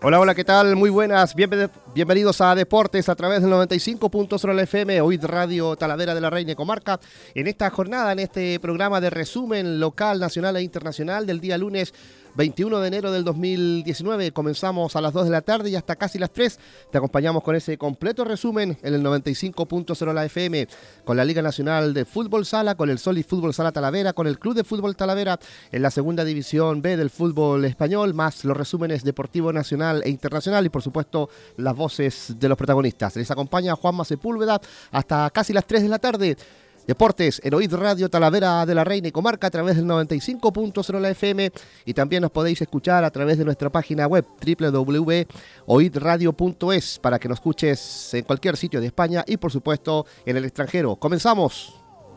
Hola, hola, ¿qué tal? Muy buenas, bienvenidos a Deportes a través del 95.0 FM, OID Radio Talavera de la Reina y Comarca. En esta jornada, en este programa de resumen local, nacional e internacional del día lunes 21 de enero del 2019, comenzamos a las 2 de la tarde y hasta casi las 3. Te acompañamos con ese completo resumen en el 95.0 la FM, con la Liga Nacional de Fútbol Sala, con el Solid Fútbol Sala Talavera, con el Club de Fútbol Talavera en la segunda división B del fútbol español, más los resúmenes deportivo nacional e internacional y por supuesto las voces de los protagonistas. Les acompaña Juanma Sepúlveda hasta casi las 3 de la tarde. Deportes en OID Radio Talavera de la Reina y Comarca a través del 95.0 la FM y también nos podéis escuchar a través de nuestra página web www.oidradio.es para que nos escuches en cualquier sitio de España y por supuesto en el extranjero. ¡Comenzamos!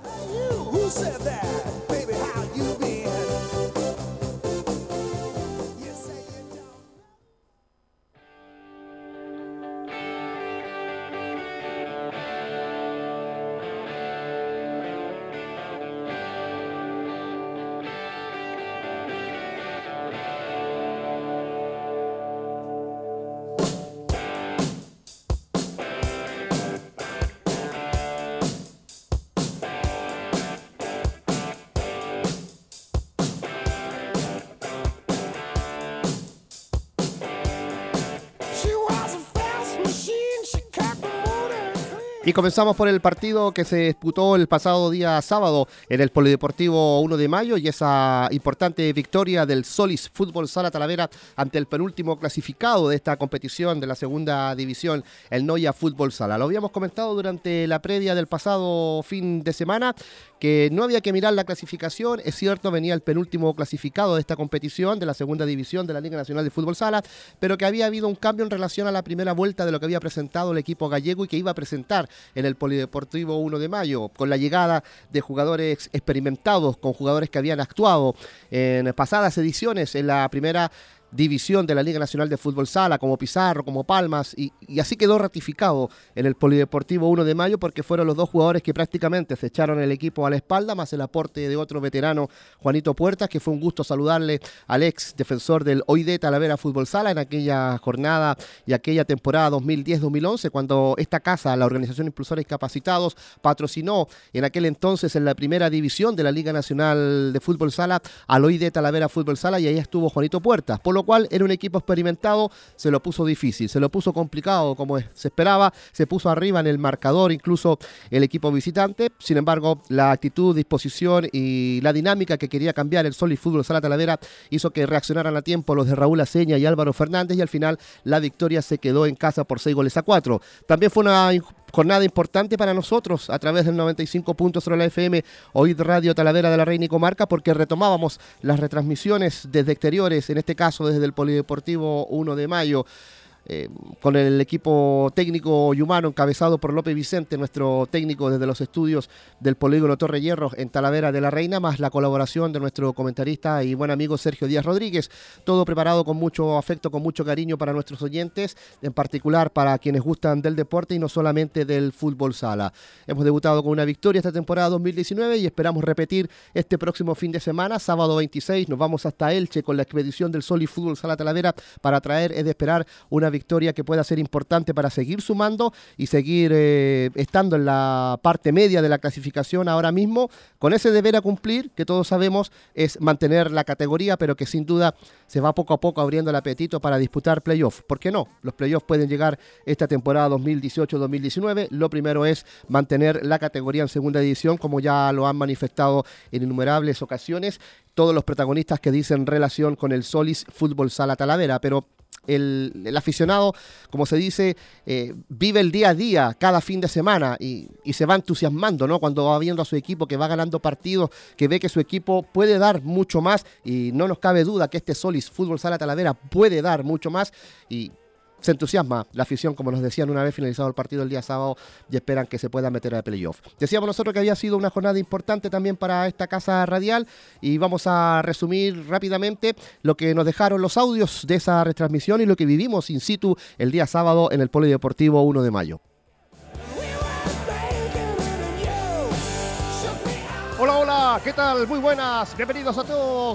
Y comenzamos por el partido que se disputó el pasado día sábado en el Polideportivo 1 de Mayo y esa importante victoria del Solis Fútbol Sala Talavera ante el penúltimo clasificado de esta competición de la segunda división, el Noia Fútbol Sala. Lo habíamos comentado durante la previa del pasado fin de semana, que no había que mirar la clasificación. Es cierto, venía el penúltimo clasificado de esta competición de la segunda división de la Liga Nacional de Fútbol Sala, pero que había habido un cambio en relación a la primera vuelta de lo que había presentado el equipo gallego y que iba a presentar en el Polideportivo 1 de Mayo, con la llegada de jugadores experimentados, con jugadores que habían actuado en pasadas ediciones en la primera división de la Liga Nacional de Fútbol Sala, como Pizarro, como Palmas, y así quedó ratificado en el Polideportivo 1 de Mayo porque fueron los dos jugadores que prácticamente se echaron el equipo a la espalda, más el aporte de otro veterano, Juanito Puertas, que fue un gusto saludarle al ex defensor del OID Talavera Fútbol Sala en aquella jornada y aquella temporada 2010-2011, cuando esta casa, la Organización Impulsores Discapacitados, patrocinó en aquel entonces en la primera división de la Liga Nacional de Fútbol Sala al OID Talavera Fútbol Sala, y ahí estuvo Juanito Puertas, por lo cual era un equipo experimentado, se lo puso difícil, se lo puso complicado como se esperaba, se puso arriba en el marcador incluso el equipo visitante. Sin embargo, la actitud, disposición y la dinámica que quería cambiar el Solid Fútbol Sala Talavera hizo que reaccionaran a tiempo los de Raúl Aceña y Álvaro Fernández, y al final la victoria se quedó en casa por 6-4. También fue una jornada importante para nosotros a través del 95.0 la FM, OID Radio Talavera de la Reina y Comarca, porque retomábamos las retransmisiones desde exteriores, en este caso desde el Polideportivo 1 de Mayo, con el equipo técnico y humano encabezado por López Vicente, nuestro técnico desde los estudios del Polígono Torre Hierro en Talavera de la Reina, más la colaboración de nuestro comentarista y buen amigo Sergio Díaz Rodríguez. Todo preparado con mucho afecto, con mucho cariño para nuestros oyentes, en particular para quienes gustan del deporte y no solamente del fútbol sala. Hemos debutado con una victoria esta temporada 2019 y esperamos repetir este próximo fin de semana, sábado 26. Nos vamos hasta Elche con la expedición del Solid Fútbol Sala Talavera para traer, es de esperar, una victoria que pueda ser importante para seguir sumando y seguir estando en la parte media de la clasificación ahora mismo, con ese deber a cumplir que todos sabemos es mantener la categoría, pero que sin duda se va poco a poco abriendo el apetito para disputar playoff. ¿Por qué no? Los playoffs pueden llegar esta temporada 2018-2019. Lo primero es mantener la categoría en segunda división, como ya lo han manifestado en innumerables ocasiones todos los protagonistas que dicen relación con el Solis Fútbol Sala Talavera, pero el aficionado, como se dice, vive el día a día, cada fin de semana, y se va entusiasmando, ¿no? Cuando va viendo a su equipo que va ganando partidos, que ve que su equipo puede dar mucho más, y no nos cabe duda que este Solis Fútbol Sala Talavera puede dar mucho más, y se entusiasma la afición, como nos decían una vez finalizado el partido el día sábado, y esperan que se pueda meter al playoff. Decíamos nosotros que había sido una jornada importante también para esta casa radial, y vamos a resumir rápidamente lo que nos dejaron los audios de esa retransmisión y lo que vivimos in situ el día sábado en el Polideportivo 1 de Mayo. Hola, hola, ¿qué tal? Muy buenas, bienvenidos a todos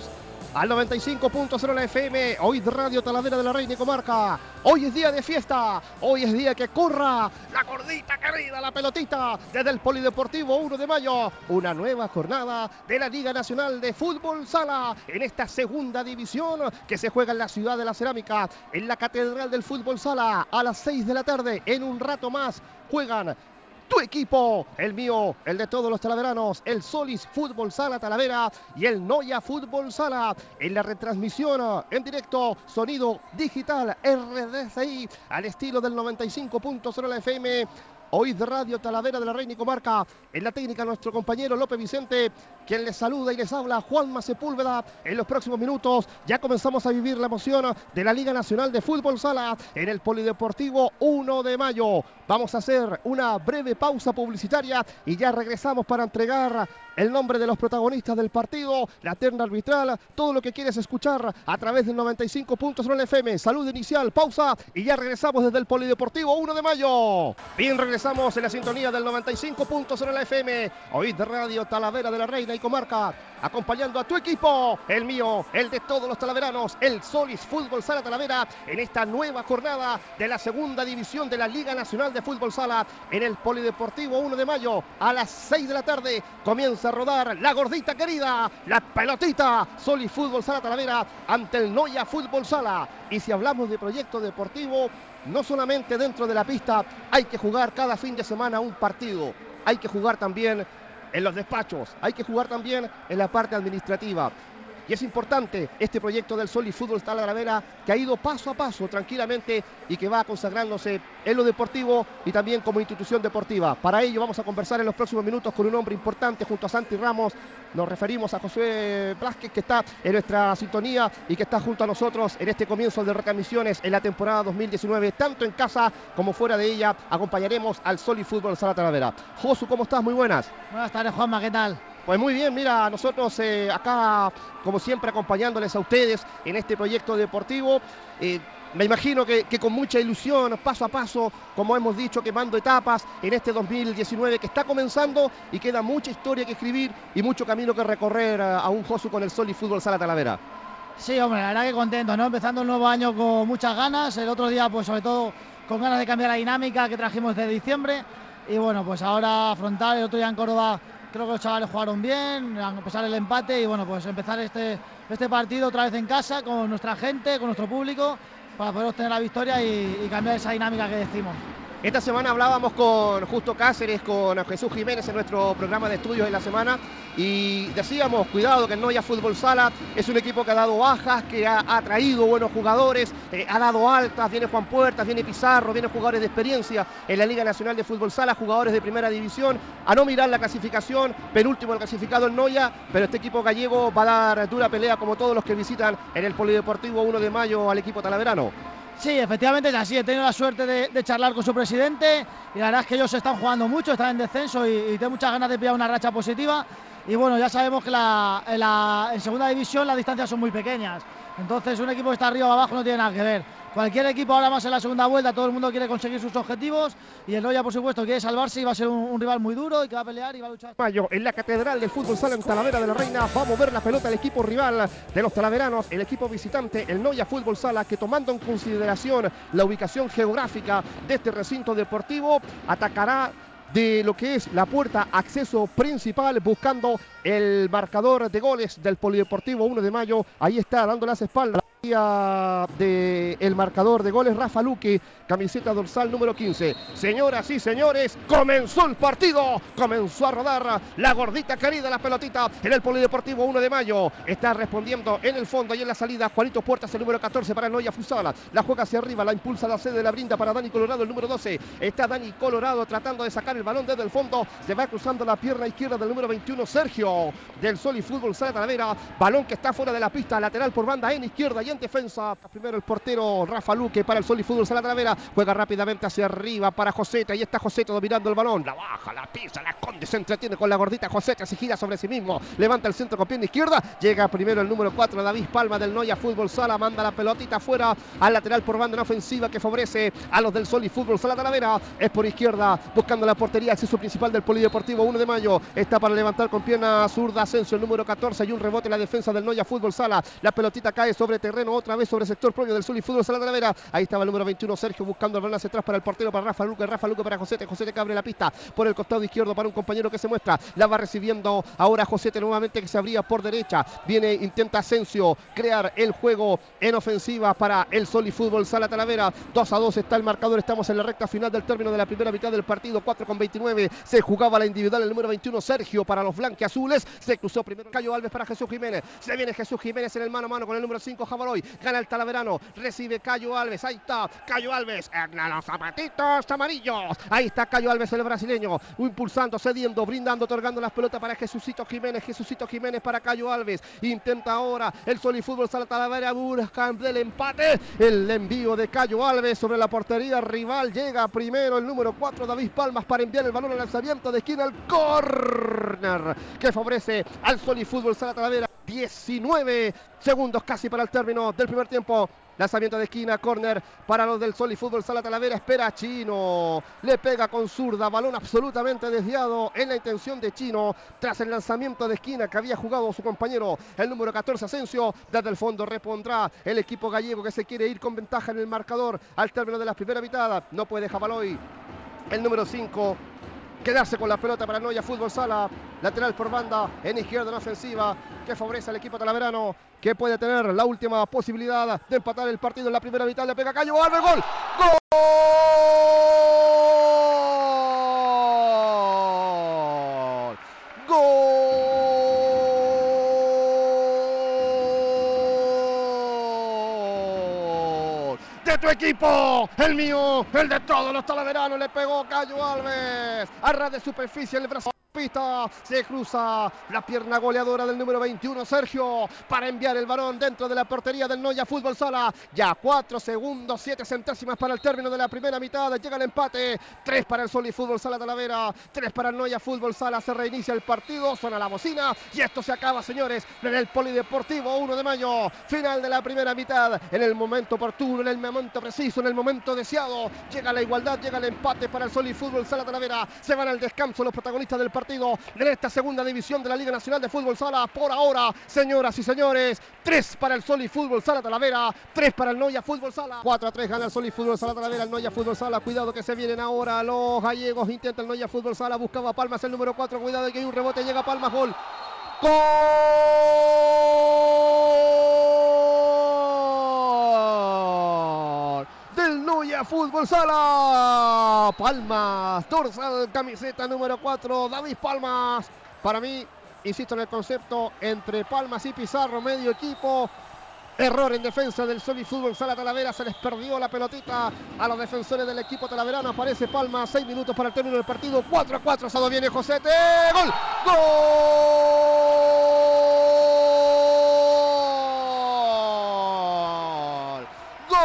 al 95.0 la FM, hoy Radio Talavera de la Reina y Comarca. Hoy es día de fiesta, hoy es día que corra la gordita querida, la pelotita, desde el Polideportivo 1 de mayo. Una nueva jornada de la Liga Nacional de Fútbol Sala en esta segunda división que se juega en la ciudad de la Cerámica, en la Catedral del Fútbol Sala, a las 6 de la tarde. En un rato más juegan tu equipo, el mío, el de todos los talaveranos, el Solis Fútbol Sala Talavera y el Noya Fútbol Sala, en la retransmisión en directo, sonido digital RDCI, al estilo del 95.0 la FM. Hoy de Radio Talavera de la Reina y Comarca, en la técnica nuestro compañero López Vicente, quien les saluda y les habla Juanma Sepúlveda. En los próximos minutos ya comenzamos a vivir la emoción de la Liga Nacional de Fútbol Sala en el Polideportivo 1 de mayo. Vamos a hacer una breve pausa publicitaria y ya regresamos para entregar el nombre de los protagonistas del partido, la terna arbitral, todo lo que quieres escuchar a través del 95.0 FM. Salud inicial, pausa y ya regresamos desde el Polideportivo 1 de mayo. Bien, regresamos en la sintonía del 95.0 la FM, hoy de Radio Talavera de la Reina y Comarca, acompañando a tu equipo, el mío, el de todos los talaveranos, el Solis Fútbol Sala Talavera, en esta nueva jornada de la segunda división de la Liga Nacional de Fútbol Sala en el Polideportivo 1 de mayo. A las 6 de la tarde comienza a rodar la gordita querida, la pelotita, Solis Fútbol Sala Talavera ante el Noya Fútbol Sala. Y si hablamos de proyecto deportivo, no solamente dentro de la pista hay que jugar cada fin de semana un partido, hay que jugar también en los despachos, hay que jugar también en la parte administrativa. Y es importante este proyecto del Solis Fútbol Sala Talavera, que ha ido paso a paso tranquilamente y que va consagrándose en lo deportivo y también como institución deportiva. Para ello vamos a conversar en los próximos minutos con un hombre importante junto a Santi Ramos. Nos referimos a José Blázquez, que está en nuestra sintonía y que está junto a nosotros en este comienzo de retransmisiones en la temporada 2019, tanto en casa como fuera de ella. Acompañaremos al Solis Fútbol Sala Talavera. Josu, ¿cómo estás? Muy buenas. Buenas tardes, Juanma, ¿qué tal? Pues muy bien, mira, nosotros acá, como siempre, acompañándoles a ustedes en este proyecto deportivo. Me imagino que con mucha ilusión, paso a paso, como hemos dicho, quemando etapas en este 2019 que está comenzando y queda mucha historia que escribir y mucho camino que recorrer a un Josu con el Solis Fútbol Sala Talavera. Sí, hombre, la verdad que contento, ¿no? Empezando el nuevo año con muchas ganas. El otro día, pues sobre todo, con ganas de cambiar la dinámica que trajimos desde diciembre. Y bueno, pues ahora afrontar el otro día en Córdoba. Creo que los chavales jugaron bien, a pesar del empate, y bueno, pues empezar este partido otra vez en casa, con nuestra gente, con nuestro público, para poder obtener la victoria y cambiar esa dinámica que decimos. Esta semana hablábamos con Justo Cáceres, con Jesús Jiménez en nuestro programa de estudios de la semana y decíamos, cuidado que el Noya Fútbol Sala es un equipo que ha dado bajas, que ha traído buenos jugadores, ha dado altas, viene Juan Puertas, viene Pizarro, vienen jugadores de experiencia en la Liga Nacional de Fútbol Sala, jugadores de primera división, a no mirar la clasificación, penúltimo el clasificado el Noya, pero este equipo gallego va a dar dura pelea como todos los que visitan en el Polideportivo 1 de mayo al equipo talaverano. Sí, efectivamente es así. He tenido la suerte de charlar con su presidente y la verdad es que ellos están jugando mucho, están en descenso y tengo muchas ganas de pillar una racha positiva. Y bueno, ya sabemos que en segunda división las distancias son muy pequeñas. Entonces un equipo que está arriba o abajo no tiene nada que ver. Cualquier equipo ahora más en la segunda vuelta, todo el mundo quiere conseguir sus objetivos y el Noya, por supuesto, quiere salvarse y va a ser un rival muy duro y que va a pelear y va a luchar. Mayo, en la Catedral del Fútbol Sala en Talavera de la Reina, va a mover la pelota el equipo rival de los talaveranos, el equipo visitante, el Noya Fútbol Sala, que tomando en consideración la ubicación geográfica de este recinto deportivo, atacará de lo que es la puerta acceso principal, buscando el marcador de goles del Polideportivo 1 de mayo. Ahí está, dando las espaldas del marcador de goles, Rafa Luque, camiseta dorsal número 15. Señoras y señores, comenzó el partido, comenzó a rodar la gordita querida, la pelotita en el Polideportivo 1 de mayo. Está respondiendo en el fondo y en la salida Juanito Puertas, el número 14 para el Noya Fusala. La juega hacia arriba, la impulsa la sede, la brinda para Dani Colorado, el número 12. Está Dani Colorado tratando de sacar el balón desde el fondo. Se va cruzando la pierna izquierda del número 21, Sergio, del Solis Fútbol Sala Talavera. Balón que está fuera de la pista, lateral por banda en izquierda. y en defensa. Primero el portero Rafa Luque para el Solid Fútbol Sala Talavera. Juega rápidamente hacia arriba para Josete. Ahí está Josete dominando el balón. La baja, la pisa, la esconde, se entretiene con la gordita Josete. Se gira sobre sí mismo. Levanta el centro con pierna izquierda. Llega primero el número 4, David Palma del Noya Fútbol Sala. Manda la pelotita afuera al lateral por banda en ofensiva que favorece a los del Solid Fútbol Sala Talavera. Es por izquierda buscando la portería. Acceso principal del Polideportivo 1 de Mayo. Está para levantar con pierna zurda Asensio, el número 14. Y un rebote en la defensa del Noya Fútbol Sala. La pelotita cae sobre terreno otra vez sobre el sector propio del Solid Fútbol Sala Talavera. Ahí estaba el número 21 Sergio buscando el balón hacia atrás para el portero, para Rafa Luque para Josete. Josete que abre la pista por el costado izquierdo para un compañero que se muestra. La va recibiendo ahora Josete nuevamente que se abría por derecha. Intenta Asensio crear el juego en ofensiva para el Solid Fútbol Sala Talavera. 2-2 está el marcador. Estamos en la recta final del término de la primera mitad del partido. 4:29. Se jugaba la individual el número 21 Sergio para los blanquiazules. Se cruzó primero Cayo Alves para Jesús Jiménez. Se viene Jesús Jiménez en el mano a mano con el número 5 Javaroy. Gana el talaverano. Recibe Cayo Alves. Ahí está Cayo Alves. En los zapatitos amarillos. Ahí está Cayo Alves, el brasileño. Impulsando, cediendo, brindando, otorgando las pelotas para Jesucito Jiménez. Jesucito Jiménez para Cayo Alves. Intenta ahora el Solid Fútbol Sala Talavera. Busca el empate. El envío de Cayo Alves sobre la portería rival. Llega primero el número 4 David Palmas para enviar el balón al lanzamiento de esquina al córner que favorece al Solid Fútbol Sala Talavera. 19 segundos casi para el término del primer tiempo. Lanzamiento de esquina, córner para los del Solid Fútbol Sala Talavera. Espera Chino. Le pega con zurda. Balón absolutamente desviado en la intención de Chino. Tras el lanzamiento de esquina que había jugado su compañero, el número 14 Asensio. Desde el fondo repondrá el equipo gallego que se quiere ir con ventaja en el marcador al término de la primera mitad. No puede Javaroy. El número 5. Quedarse con la pelota para Noya Fútbol Sala. Lateral por banda en izquierda en ofensiva que favorece al equipo talaverano que puede tener la última posibilidad de empatar el partido en la primera mitad. Le pega Cayo Alves. ¡Gol! ¡Gol! ¡Gol! De tu equipo, el mío, el de todos los talaveranos. Le pegó Cayo Alves a ras de superficie el brazo. Pista, se cruza la pierna goleadora del número 21 Sergio para enviar el balón dentro de la portería del Noya Fútbol Sala. Ya 4 segundos 7 centésimas para el término de la primera mitad. Llega el empate. 3 para el Solid Fútbol Sala Talavera, 3 para el Noya Fútbol Sala. Se reinicia el partido, suena la bocina y esto se acaba, señores, en el Polideportivo 1 de Mayo. Final de la primera mitad. En el momento oportuno, en el momento preciso, en el momento deseado. Llega la igualdad, llega el empate para el Solid Fútbol Sala Talavera. Se van al descanso los protagonistas del partido de esta segunda división de la Liga Nacional de Fútbol Sala. Por ahora, señoras y señores, 3 para el Solid Fútbol Sala Talavera, 3 para el Noya Fútbol Sala. 4-3 gana el Solid Fútbol Sala Talavera, el Noya Fútbol Sala. Cuidado que se vienen ahora los gallegos. Intenta el Noya Fútbol Sala, buscaba Palmas el número 4. Cuidado que hay un rebote, llega Palmas, gol. ¡Gol! Del Noya Fútbol Sala. Palmas, dorsal, camiseta número 4, David Palmas. Para mí, insisto en el concepto, entre Palmas y Pizarro, medio equipo. Error en defensa del Solid Fútbol Sala Talavera. Se les perdió la pelotita a los defensores del equipo talaverano. Aparece Palmas, 6 minutos para el término del partido. 4-4, asado viene Josete. ¡Gol! ¡Gol!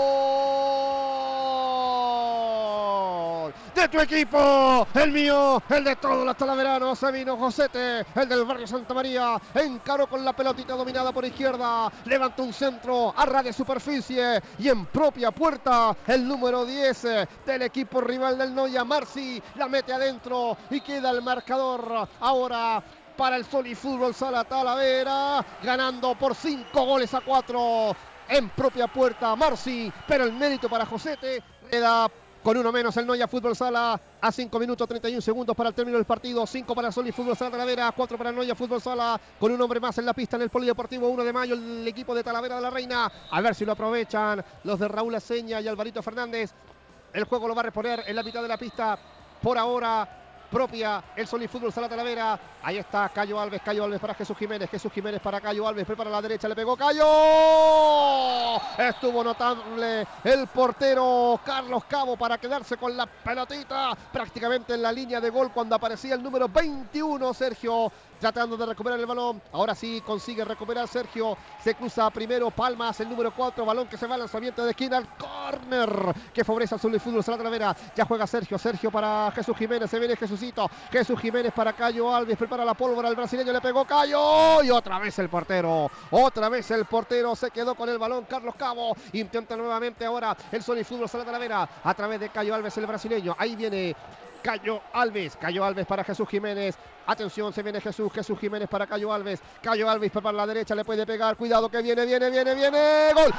¡Gol! De tu equipo, el mío, el de todos los talaveranos. Se vino Josete, el del barrio Santa María. Encaró con la pelotita dominada por izquierda. Levantó un centro a ras de superficie y en propia puerta el número 10 del equipo rival del Noya, Marci, la mete adentro y queda el marcador ahora para el Solid Fútbol Sala Talavera, ganando por 5-4 en propia puerta Marci, pero el mérito para Josete. Queda con uno menos el Noya Fútbol Sala a 5 minutos 31 segundos para el término del partido. 5 para el Solid Fútbol Sala Talavera, 4 para el Noya Fútbol Sala, con un hombre más en la pista en el Polideportivo 1 de Mayo, el equipo de Talavera de la Reina. A ver si lo aprovechan los de Raúl Aceña y Alvarito Fernández. El juego lo va a reponer en la mitad de la pista. Por ahora, propia el Solid Fútbol Sala Talavera. Ahí está Cayo Alves para Jesús Jiménez para Cayo Alves, prepara la derecha, le pegó Cayo. Estuvo notable el portero Carlos Cabo para quedarse con la pelotita prácticamente en la línea de gol cuando aparecía el número 21 Sergio tratando de recuperar el balón. Ahora sí consigue recuperar Sergio. Se cruza primero Palmas, el número 4. Balón que se va al lanzamiento de esquina. Al córner que favorece al Zulia Fútbol Sala Talavera. Ya juega Sergio. Sergio para Jesús Jiménez. Se viene Jesucito. Jesús Jiménez para Cayo Alves. Prepara la pólvora. El brasileño le pegó Cayo. Y otra vez el portero. Otra vez el portero se quedó con el balón. Carlos Cabo intenta nuevamente ahora el Zulia Fútbol Sala Talavera a través de Cayo Alves, el brasileño. Ahí viene Cayo Alves para Jesús Jiménez. Atención, se viene Jesús Jiménez para Cayo Alves. Cayo Alves para la derecha, le puede pegar. Cuidado que viene. ¡Gol!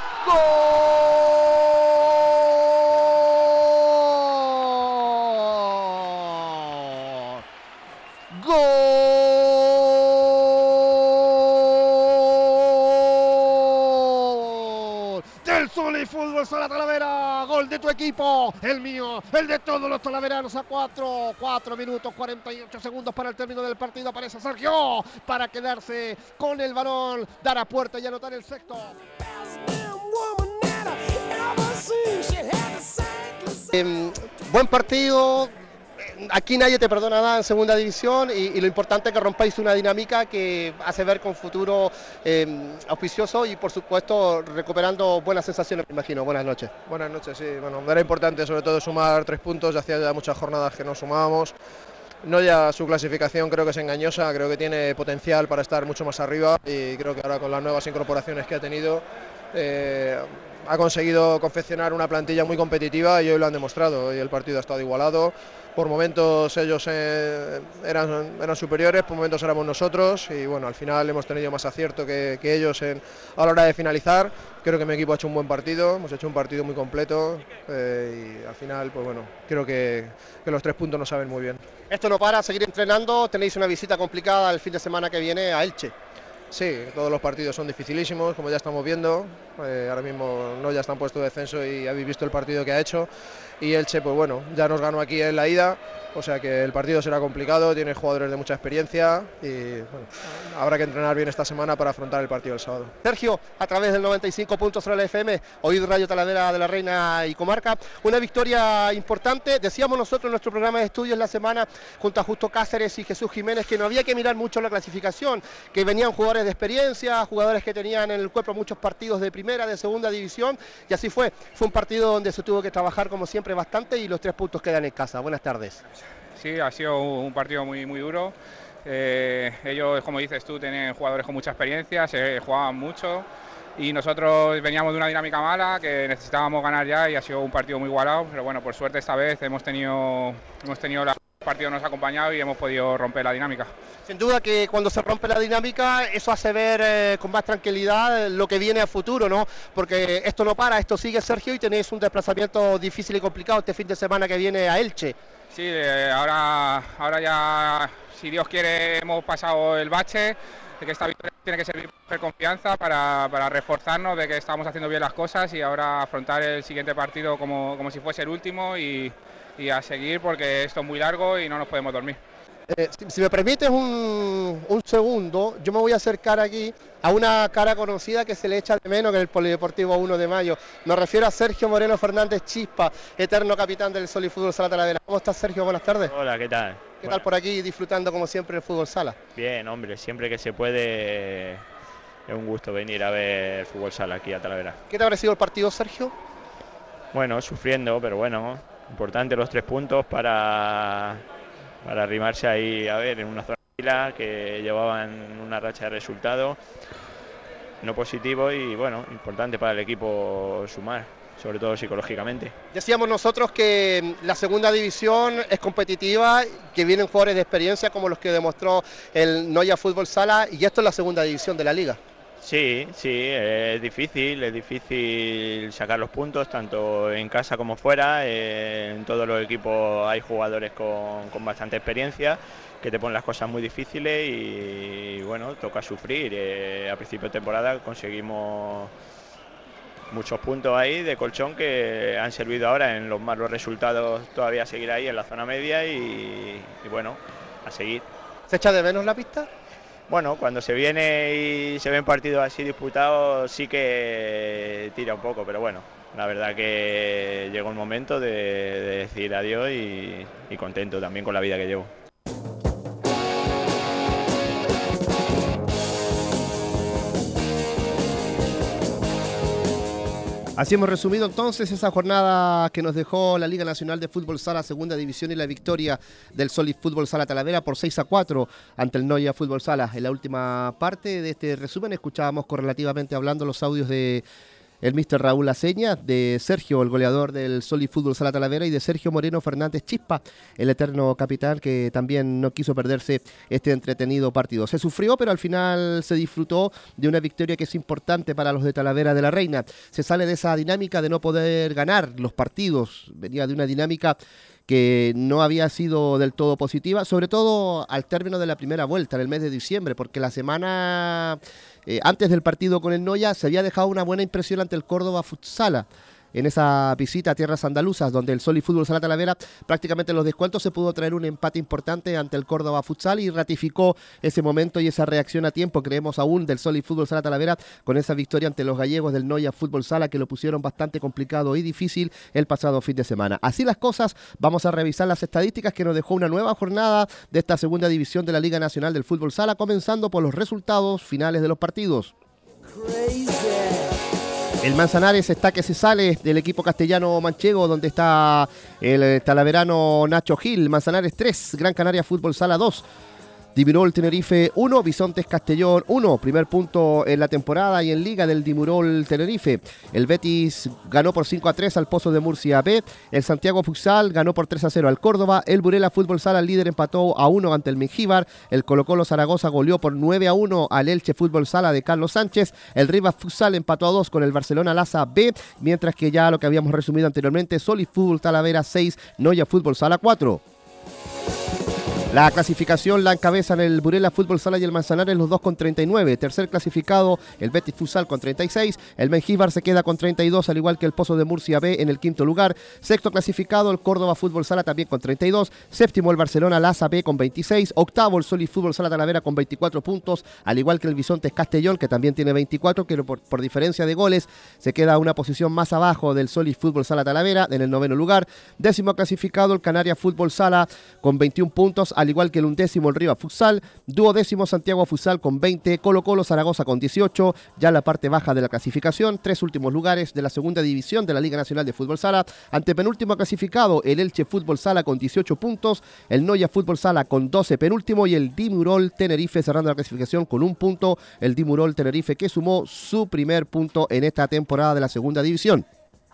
¡Gol! ¡Gol! Del Zulia Fútbol Sala Talavera. Gol de tu equipo, el mío, el de todos los talaveranos a 4 minutos 48 segundos para el término del partido. Aparece Sergio para quedarse con el balón, dar a puerta y anotar el sexto. Buen partido. Aquí nadie te perdona nada en segunda división y lo importante es que rompáis una dinámica que hace ver con futuro auspicioso y por supuesto recuperando buenas sensaciones, me imagino. Buenas noches. Buenas noches, sí. Bueno, era importante sobre todo sumar 3 puntos, hacía ya muchas jornadas que no sumábamos. No ya su clasificación creo que es engañosa, creo que tiene potencial para estar mucho más arriba y creo que ahora con las nuevas incorporaciones que ha tenido ha conseguido confeccionar una plantilla muy competitiva y hoy lo han demostrado. Hoy el partido ha estado igualado, por momentos ellos eran superiores, por momentos éramos nosotros y bueno, al final hemos tenido más acierto que ellos a la hora de finalizar. Creo que mi equipo ha hecho un buen partido, hemos hecho un partido muy completo y al final pues bueno, creo que los 3 puntos nos saben muy bien. Esto no para, seguir entrenando, tenéis una visita complicada el fin de semana que viene a Elche. Sí, todos los partidos son dificilísimos, como ya estamos viendo. Ahora mismo no ya está en puesto de descenso y habéis visto el partido que ha hecho. Y Elche, pues bueno, ya nos ganó aquí en la ida, o sea que el partido será complicado, tiene jugadores de mucha experiencia y bueno, habrá que entrenar bien esta semana para afrontar el partido del sábado. Sergio, a través del 95.0 la FM, oíd Radio Talavera de la Reina y Comarca, una victoria importante. Decíamos nosotros en nuestro programa de estudios la semana, junto a Justo Cáceres y Jesús Jiménez, que no había que mirar mucho la clasificación, que venían jugadores de experiencia, jugadores que tenían en el cuerpo muchos partidos de primera, de segunda división, y así fue un partido donde se tuvo que trabajar como siempre bastante y los 3 puntos quedan en casa. Buenas tardes. Sí, ha sido un partido muy duro. Ellos, como dices tú, tienen jugadores con mucha experiencia, se jugaban mucho y nosotros veníamos de una dinámica mala que necesitábamos ganar ya y ha sido un partido muy igualado, pero bueno, por suerte esta vez hemos tenido el partido nos ha acompañado y hemos podido romper la dinámica. Sin duda que cuando se rompe la dinámica eso hace ver con más tranquilidad lo que viene a futuro, ¿no? Porque esto no para, esto sigue, Sergio, y tenéis un desplazamiento difícil y complicado este fin de semana que viene a Elche. Sí, ahora ya, si Dios quiere, hemos pasado el bache, de que esta victoria tiene que servir de confianza para reforzarnos de que estamos haciendo bien las cosas y ahora afrontar el siguiente partido como si fuese el último y a seguir porque esto es muy largo y no nos podemos dormir. Si me permites un segundo, yo me voy a acercar aquí a una cara conocida que se le echa de menos que en el Polideportivo 1 de Mayo. Me refiero a Sergio Moreno Fernández Chispa, eterno capitán del Zulia Fútbol Sala Talavera. ¿Cómo estás, Sergio? Buenas tardes. Hola, ¿qué tal? ¿Qué tal por aquí disfrutando como siempre el fútbol sala? Bien, hombre, siempre que se puede es un gusto venir a ver fútbol sala aquí a Talavera. ¿Qué te ha parecido el partido, Sergio? Bueno, sufriendo, pero bueno, importante los 3 puntos para arrimarse ahí, a ver, en una zona que llevaban una racha de resultados no positivo y bueno, importante para el equipo sumar, sobre todo psicológicamente. Decíamos nosotros que la segunda división es competitiva, que vienen jugadores de experiencia como los que demostró el Noya Fútbol Sala, y esto es la segunda división de la liga. Sí, es difícil sacar los puntos tanto en casa como fuera. En todos los equipos hay jugadores con bastante experiencia que te ponen las cosas muy difíciles y bueno, toca sufrir. A principio de temporada conseguimos muchos puntos ahí de colchón que han servido ahora en los malos resultados todavía a seguir ahí en la zona media y bueno, a seguir. ¿Se echa de menos la pista? Bueno, cuando se viene y se ven partidos así disputados sí que tira un poco, pero bueno, la verdad que llegó un momento de decir adiós y contento también con la vida que llevo. Así hemos resumido entonces esa jornada que nos dejó la Liga Nacional de Fútbol Sala Segunda División y la victoria del Solid Fútbol Sala Talavera por 6-4 ante el Noya Fútbol Sala. En la última parte de este resumen escuchábamos correlativamente hablando los audios de el míster Raúl Aceña, de Sergio, el goleador del Solid Fútbol Sala Talavera, y de Sergio Moreno Fernández Chispa, el eterno capitán, que también no quiso perderse este entretenido partido. Se sufrió, pero al final se disfrutó de una victoria que es importante para los de Talavera de la Reina. Se sale de esa dinámica de no poder ganar los partidos, venía de una dinámica que no había sido del todo positiva, sobre todo al término de la primera vuelta, en el mes de diciembre, porque la semana antes del partido con el Noya se había dejado una buena impresión ante el Córdoba Futsala, en esa visita a tierras andaluzas, donde el Solid Fútbol Sala Talavera prácticamente en los descuentos se pudo traer un empate importante ante el Córdoba Futsal y ratificó ese momento y esa reacción a tiempo, creemos aún, del Solid Fútbol Sala Talavera con esa victoria ante los gallegos del Noya Fútbol Sala, que lo pusieron bastante complicado y difícil el pasado fin de semana. Así las cosas, vamos a revisar las estadísticas que nos dejó una nueva jornada de esta segunda división de la Liga Nacional del Fútbol Sala, comenzando por los resultados finales de los partidos. El Manzanares está que se sale del equipo castellano manchego, donde está el talaverano Nacho Gil. Manzanares 3, Gran Canaria Fútbol Sala 2. Dimurol Tenerife 1, Bisontes Castellón 1, primer punto en la temporada y en Liga del Dimurol Tenerife. El Betis ganó por 5-3 al Pozo de Murcia B, el Santiago Futsal ganó por 3-0 al Córdoba, el Burela Fútbol Sala líder empató a 1 ante el Mengíbar, el Colo-Colo Zaragoza goleó por 9-1 al Elche Fútbol Sala de Carlos Sánchez, el Rivas Futsal empató a 2 con el Barcelona Laza B, mientras que ya lo que habíamos resumido anteriormente, Solid Fútbol Talavera 6, Noya Fútbol Sala 4. La clasificación la encabezan el Burela Fútbol Sala y el Manzanares, los dos con 39. Tercer clasificado, el Betis Futsal con 36. El Mengíbar se queda con 32, al igual que el Pozo de Murcia B en el quinto lugar. Sexto clasificado, el Córdoba Fútbol Sala también con 32. Séptimo, el Barcelona Laza B con 26. Octavo, el Solid Fútbol Sala Talavera con 24 puntos, al igual que el Bisontes Castellón, que también tiene 24, que por diferencia de goles se queda una posición más abajo del Solid Fútbol Sala Talavera, en el noveno lugar. Décimo clasificado, el Canarias Fútbol Sala con 21 puntos, al igual que el undécimo el Rivas Futsal, duodécimo Santiago Futsal con 20, Colo-Colo Zaragoza con 18, ya en la parte baja de la clasificación, tres últimos lugares de la segunda división de la Liga Nacional de Fútbol Sala, antepenúltimo clasificado el Elche Fútbol Sala con 18 puntos, el Noya Fútbol Sala con 12 penúltimo y el Dimurol Tenerife cerrando la clasificación con un punto, el Dimurol Tenerife que sumó su primer punto en esta temporada de la segunda división.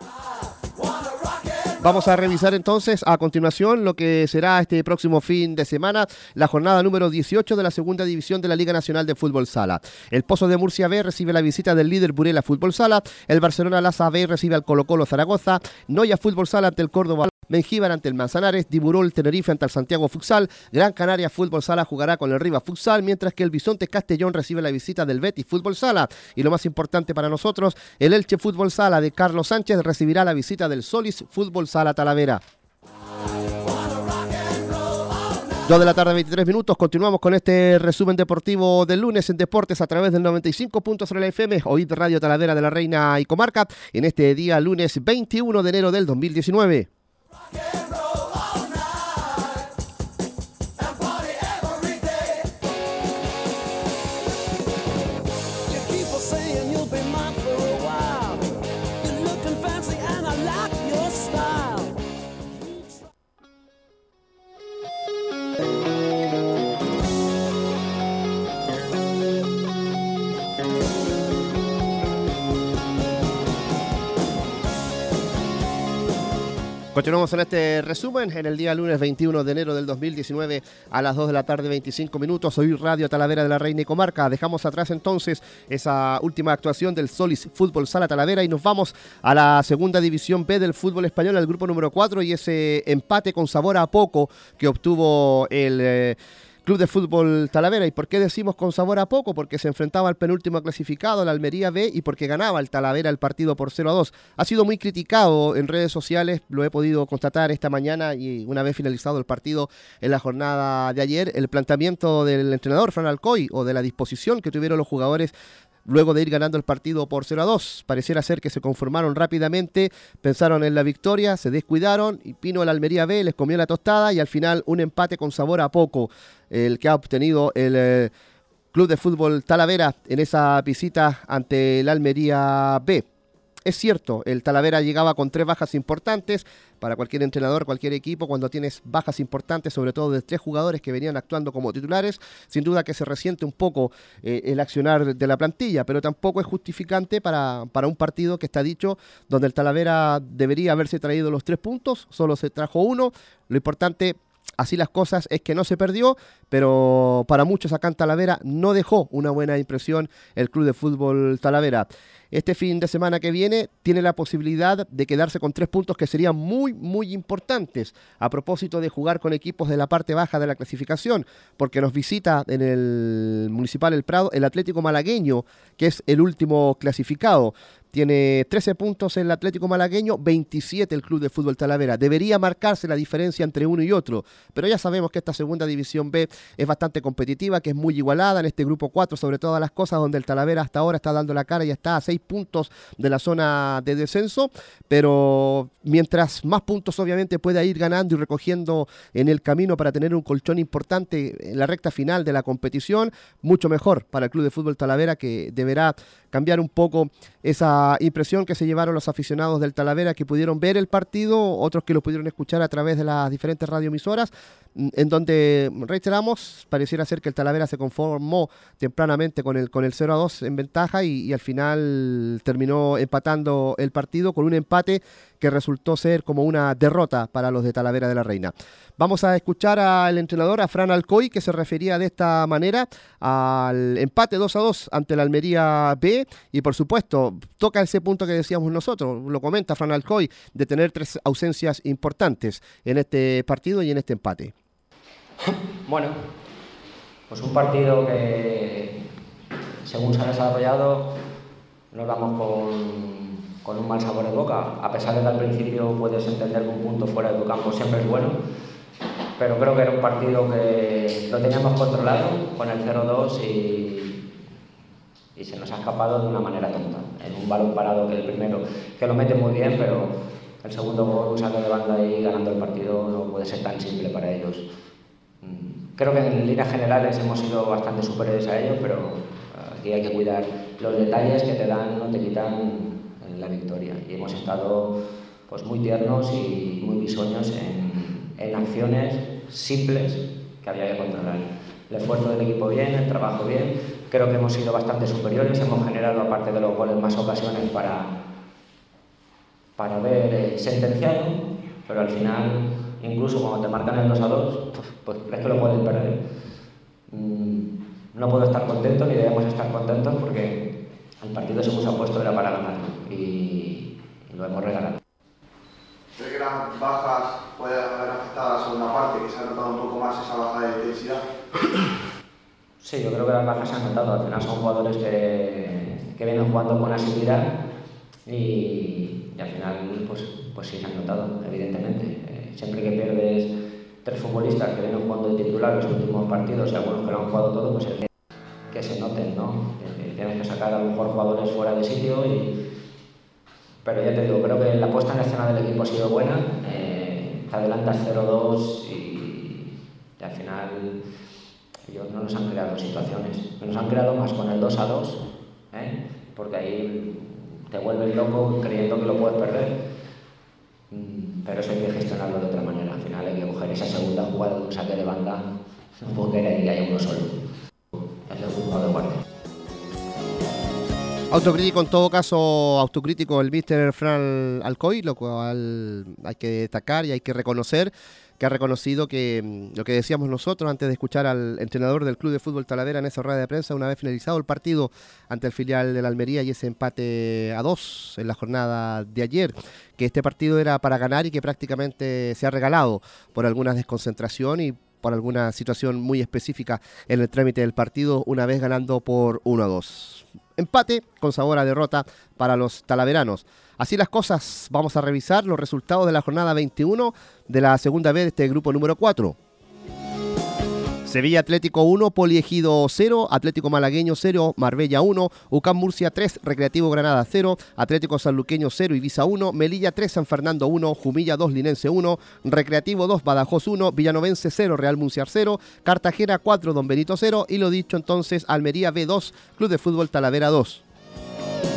Vamos a revisar entonces a continuación lo que será este próximo fin de semana, la jornada número 18 de la segunda división de la Liga Nacional de Fútbol Sala. El Pozo de Murcia B recibe la visita del líder Burela Fútbol Sala, el Barcelona Laza B recibe al Colo-Colo Zaragoza, Noya Fútbol Sala ante el Córdoba, Mengíbar ante el Manzanares, Dimurol Tenerife ante el Santiago Futsal, Gran Canaria Fútbol Sala jugará con el Rivas Futsal, mientras que el Bisontes Castellón recibe la visita del Betis Fútbol Sala. Y lo más importante para nosotros, el Elche Fútbol Sala de Carlos Sánchez recibirá la visita del Solis Fútbol Sala Talavera. 2 de la tarde, 23 minutos. Continuamos con este resumen deportivo del lunes en Deportes a través del 95.0 de la FM, OID Radio Talavera de la Reina y Comarca, en este día lunes 21 de enero del 2019. Continuamos en este resumen en el día lunes 21 de enero del 2019 a las 2 de la tarde 25 minutos. Hoy Radio Talavera de la Reina y Comarca. Dejamos atrás entonces esa última actuación del Solis Fútbol Sala Talavera y nos vamos a la segunda división B del fútbol español, al grupo número 4 y ese empate con sabor a poco que obtuvo el Club de Fútbol Talavera. ¿Y por qué decimos con sabor a poco? Porque se enfrentaba al penúltimo clasificado, la Almería B, y porque ganaba el Talavera el partido por 0-2. Ha sido muy criticado en redes sociales, lo he podido constatar esta mañana y una vez finalizado el partido en la jornada de ayer, el planteamiento del entrenador Fran Alcoy o de la disposición que tuvieron los jugadores luego de ir ganando el partido por 0-2. Pareciera ser que se conformaron rápidamente, pensaron en la victoria, se descuidaron y Pino el Almería B les comió la tostada y al final un empate con sabor a poco, el que ha obtenido el Club de Fútbol Talavera en esa visita ante el Almería B. Es cierto, el Talavera llegaba con 3 bajas importantes. Para cualquier entrenador, cualquier equipo, cuando tienes bajas importantes, sobre todo de 3 jugadores que venían actuando como titulares, sin duda que se resiente un poco el accionar de la plantilla, pero tampoco es justificante para un partido que está dicho, donde el Talavera debería haberse traído los 3 puntos, solo se trajo 1. Lo importante, así las cosas, es que no se perdió, pero para muchos acá en Talavera no dejó una buena impresión el Club de Fútbol Talavera. Este fin de semana que viene tiene la posibilidad de quedarse con 3 puntos que serían muy, muy importantes a propósito de jugar con equipos de la parte baja de la clasificación, porque nos visita en el Municipal El Prado el Atlético Malagueño, que es el último clasificado. Tiene 13 puntos el Atlético Malagueño, 27 el Club de Fútbol Talavera. Debería marcarse la diferencia entre uno y otro, pero ya sabemos que esta segunda división B es bastante competitiva, que es muy igualada en este grupo 4, sobre todas las cosas, donde el Talavera hasta ahora está dando la cara y está a 6 puntos de la zona de descenso, pero mientras más puntos obviamente pueda ir ganando y recogiendo en el camino para tener un colchón importante en la recta final de la competición, mucho mejor para el Club de Fútbol Talavera, que deberá cambiar un poco esa impresión que se llevaron los aficionados del Talavera, que pudieron ver el partido, otros que lo pudieron escuchar a través de las diferentes radioemisoras, en donde, reiteramos, pareciera ser que el Talavera se conformó tempranamente con el 0-2 en ventaja y al final terminó empatando el partido con un empate que resultó ser como una derrota para los de Talavera de la Reina. Vamos a escuchar al entrenador, a Fran Alcoy, que se refería de esta manera al empate 2-2 ante la Almería B, y por supuesto toca ese punto que decíamos nosotros, lo comenta Fran Alcoy, de tener 3 ausencias importantes en este partido y en este empate. Bueno, pues un partido que, según se ha desarrollado, nos vamos con un mal sabor de boca, a pesar de que al principio puedes entender que un punto fuera de tu campo siempre es bueno, pero creo que era un partido que lo teníamos controlado con el 0-2 y se nos ha escapado de una manera tonta, en un balón parado, que el primero, que lo mete muy bien, pero el segundo gol, un saque de banda y ganando el partido, no puede ser tan simple para ellos. Creo que en líneas generales hemos sido bastante superiores a ellos, pero aquí hay que cuidar los detalles que te dan, no te quitan la victoria, y hemos estado pues muy tiernos y muy bisueños en acciones simples que había que controlar. El esfuerzo del equipo bien, el trabajo bien, creo que hemos sido bastante superiores, hemos generado, aparte de los goles, más ocasiones para haber sentenciado, pero al final, incluso cuando te marcan el 2-2, pues crees que lo puedes perder. No puedo estar contento, ni debemos estar contentos, porque el partido se puso a puesto, era para ganarlo, y lo hemos regalado. ¿Cree que las bajas pueden haber afectado a la segunda parte, que se ha notado un poco más esa baja de intensidad? Sí, yo creo que las bajas se han notado. Al final son jugadores que vienen jugando con asiduidad y al final pues sí se han notado, evidentemente. Siempre que pierdes 3 futbolistas que vienen jugando de titular los últimos partidos y algunos que lo han jugado todo, pues es que se noten, ¿no? Tienes que sacar a lo mejor jugadores fuera de sitio pero ya te digo, creo que la puesta en escena del equipo ha sido buena. Te adelantas 0-2 y al final ellos no nos han creado situaciones. Nos han creado más con el 2-2, porque ahí te vuelves loco creyendo que lo puedes perder. Pero eso hay que gestionarlo de otra manera. Al final hay que coger esa segunda jugada de un saque de banda, no puedo querer que haya uno solo. Es el fútbol de guardia. Autocrítico, en todo caso, autocrítico el míster Fran Alcoy, lo cual hay que destacar y hay que reconocer que ha reconocido que lo que decíamos nosotros antes de escuchar al entrenador del Club de Fútbol Talavera en esa rueda de prensa, una vez finalizado el partido ante el filial de la Almería y ese empate a 2 en la jornada de ayer, que este partido era para ganar y que prácticamente se ha regalado por alguna desconcentración y por alguna situación muy específica en el trámite del partido, una vez ganando por 1-2. Empate con sabor a derrota para los talaveranos. Así las cosas, vamos a revisar los resultados de la jornada 21 de la segunda B de este grupo número 4. Sevilla Atlético 1, Poliegido 0, Atlético Malagueño 0, Marbella 1, UCAM Murcia 3, Recreativo Granada 0, Atlético Sanluqueño 0, Ibiza 1, Melilla 3, San Fernando 1, Jumilla 2, Linense 1, Recreativo 2, Badajoz 1, Villanovense 0, Real Munciar 0, Cartagena 4, Don Benito 0 y lo dicho entonces, Almería B 2, Club de Fútbol Talavera 2.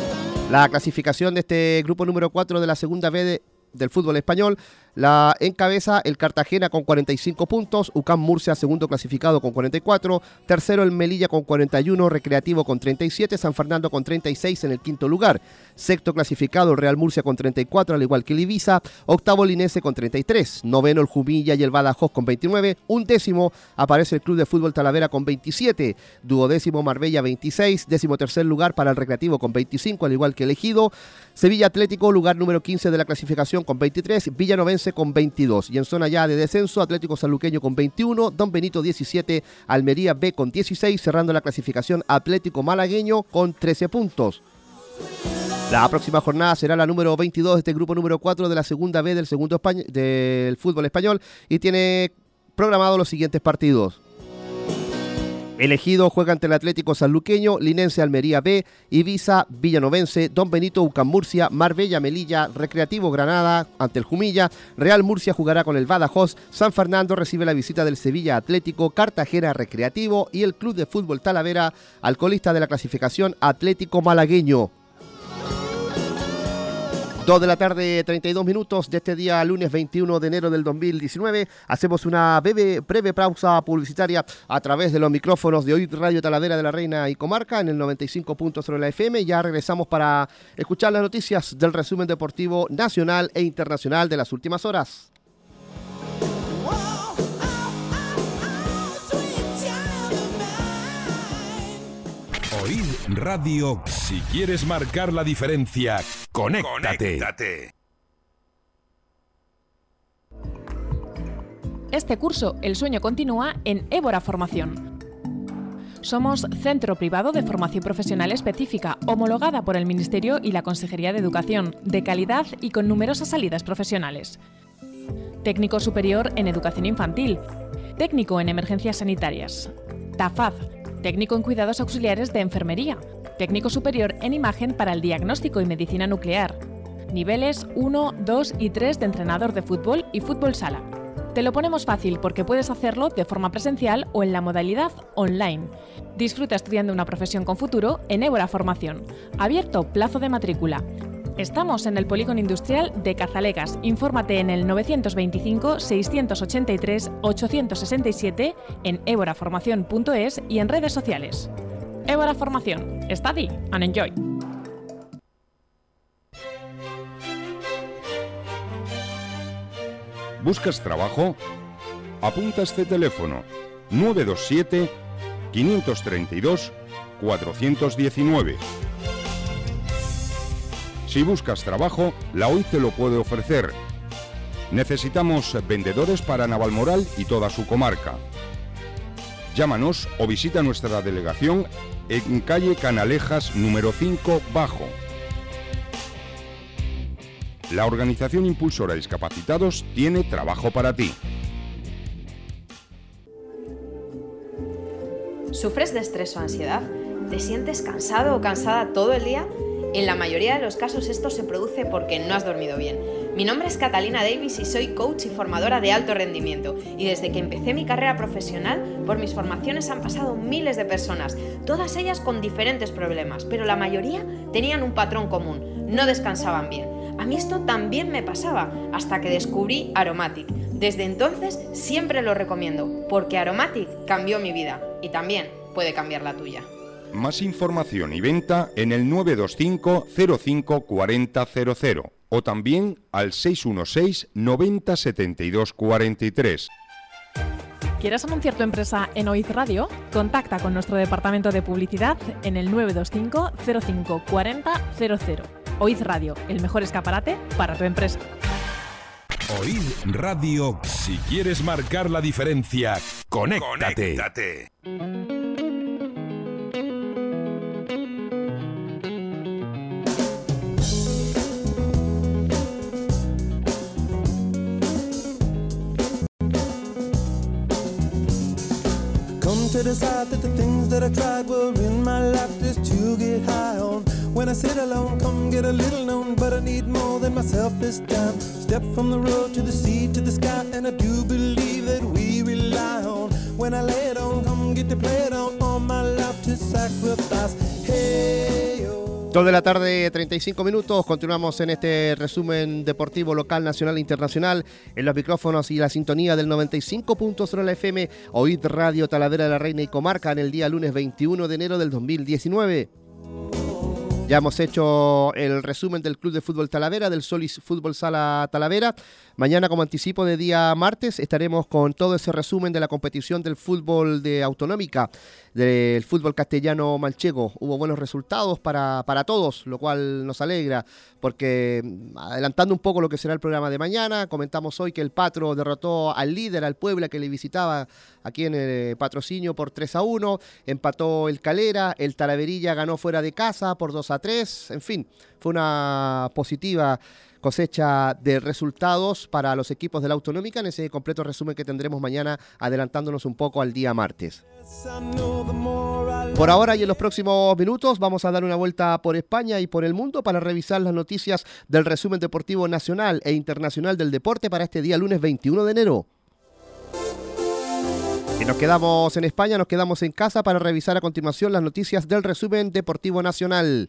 La clasificación de este grupo número 4 de la segunda B del fútbol español la encabeza el Cartagena con 45 puntos, UCAM Murcia segundo clasificado con 44, tercero el Melilla con 41, Recreativo con 37, San Fernando con 36 en el quinto lugar, sexto clasificado el Real Murcia con 34, al igual que el Ibiza, octavo Linense con 33, noveno el Jumilla y el Badajoz con 29, undécimo aparece el Club de Fútbol Talavera con 27, duodécimo Marbella 26, décimo tercer lugar para el Recreativo con 25, al igual que el Ejido, Sevilla Atlético lugar número 15 de la clasificación con 23, Villanovense con 22 y en zona ya de descenso Atlético Sanluqueño con 21, Don Benito 17, Almería B con 16, cerrando la clasificación Atlético Malagueño con 13 puntos. La próxima jornada será la número 22 de este grupo número 4 de la segunda B del del fútbol español y tiene programados los siguientes partidos. El Ejido juega ante el Atlético Sanluqueño, Linense Almería B, Ibiza Villanovense, Don Benito UCAM Murcia, Marbella Melilla, Recreativo Granada ante el Jumilla, Real Murcia jugará con el Badajoz, San Fernando recibe la visita del Sevilla Atlético, Cartagena Recreativo y el Club de Fútbol Talavera al colista de la clasificación Atlético Malagueño. 2 de la tarde, 32 minutos de este día, lunes 21 de enero del 2019. Hacemos una breve pausa publicitaria a través de los micrófonos de OID Radio Talavera de la Reina y Comarca en el 95.0 de la FM. Ya regresamos para escuchar las noticias del resumen deportivo nacional e internacional de las últimas horas. OID Radio. Si quieres marcar la diferencia, conéctate. Este curso, el sueño continúa en Évora Formación. Somos centro privado de formación profesional específica, homologada por el Ministerio y la Consejería de Educación, de calidad y con numerosas salidas profesionales. Técnico superior en educación infantil, técnico en emergencias sanitarias, TAFAD, técnico en cuidados auxiliares de enfermería, técnico superior en imagen para el diagnóstico y medicina nuclear, niveles 1, 2 y 3 de entrenador de fútbol y fútbol sala. Te lo ponemos fácil porque puedes hacerlo de forma presencial o en la modalidad online. Disfruta estudiando una profesión con futuro en Évora Formación. Abierto plazo de matrícula. Estamos en el Polígono Industrial de Cazalegas. Infórmate en el 925-683-867, en évoraformación.es y en redes sociales. Évora Formación. Study and enjoy. ¿Buscas trabajo? Apunta este teléfono: 927 532 419. Si buscas trabajo, la OID te lo puede ofrecer. Necesitamos vendedores para Navalmoral y toda su comarca. Llámanos o visita nuestra delegación en calle Canalejas número 5 Bajo. La organización impulsora Discapacitados tiene trabajo para ti. ¿Sufres de estrés o ansiedad? ¿Te sientes cansado o cansada todo el día? En la mayoría de los casos esto se produce porque no has dormido bien. Mi nombre es Catalina Davis y soy coach y formadora de alto rendimiento. Y desde que empecé mi carrera profesional, por mis formaciones han pasado miles de personas, todas ellas con diferentes problemas, pero la mayoría tenían un patrón común: no descansaban bien. A mí esto también me pasaba, hasta que descubrí Aromatic. Desde entonces siempre lo recomiendo, porque Aromatic cambió mi vida y también puede cambiar la tuya. Más información y venta en el 925 05 40 00 o también al 616 90 72 43. ¿Quieres anunciar tu empresa en OID Radio? Contacta con nuestro departamento de publicidad en el 925 05 40 00. OID Radio, el mejor escaparate para tu empresa. OID Radio. Si quieres marcar la diferencia, conéctate. To decide that the things that I tried were in my life just to get high on. When I sit alone, come get a little known, but I need more than myself this time. Step from the road to the sea to the sky, and I do believe that we rely on. When I lay it on, come get to play it on, all my life to sacrifice. Hey, oh. 2 de la tarde, 35 minutos. Continuamos en este resumen deportivo local, nacional e internacional en los micrófonos y la sintonía del 95.0 la FM, Oíd Radio Talavera de la Reina y Comarca en el día lunes 21 de enero del 2019. Ya hemos hecho el resumen del Club de Fútbol Talavera, del Solis Fútbol Sala Talavera. Mañana, como anticipo de día martes, estaremos con todo ese resumen de la competición del fútbol de autonómica, del fútbol castellano manchego. Hubo buenos resultados para todos, lo cual nos alegra, porque adelantando un poco lo que será el programa de mañana, comentamos hoy que el Patro derrotó al líder, al Puebla, que le visitaba aquí en el Patrocinio por 3-1, empató el Calera, el Talaverilla ganó fuera de casa por 2-3, en fin, fue una positiva cosecha de resultados para los equipos de la autonómica en ese completo resumen que tendremos mañana, adelantándonos un poco al día martes. Por ahora y en los próximos minutos vamos a dar una vuelta por España y por el mundo para revisar las noticias del resumen deportivo nacional e internacional del deporte para este día lunes 21 de enero. Y nos quedamos en España, nos quedamos en casa para revisar a continuación las noticias del resumen deportivo nacional.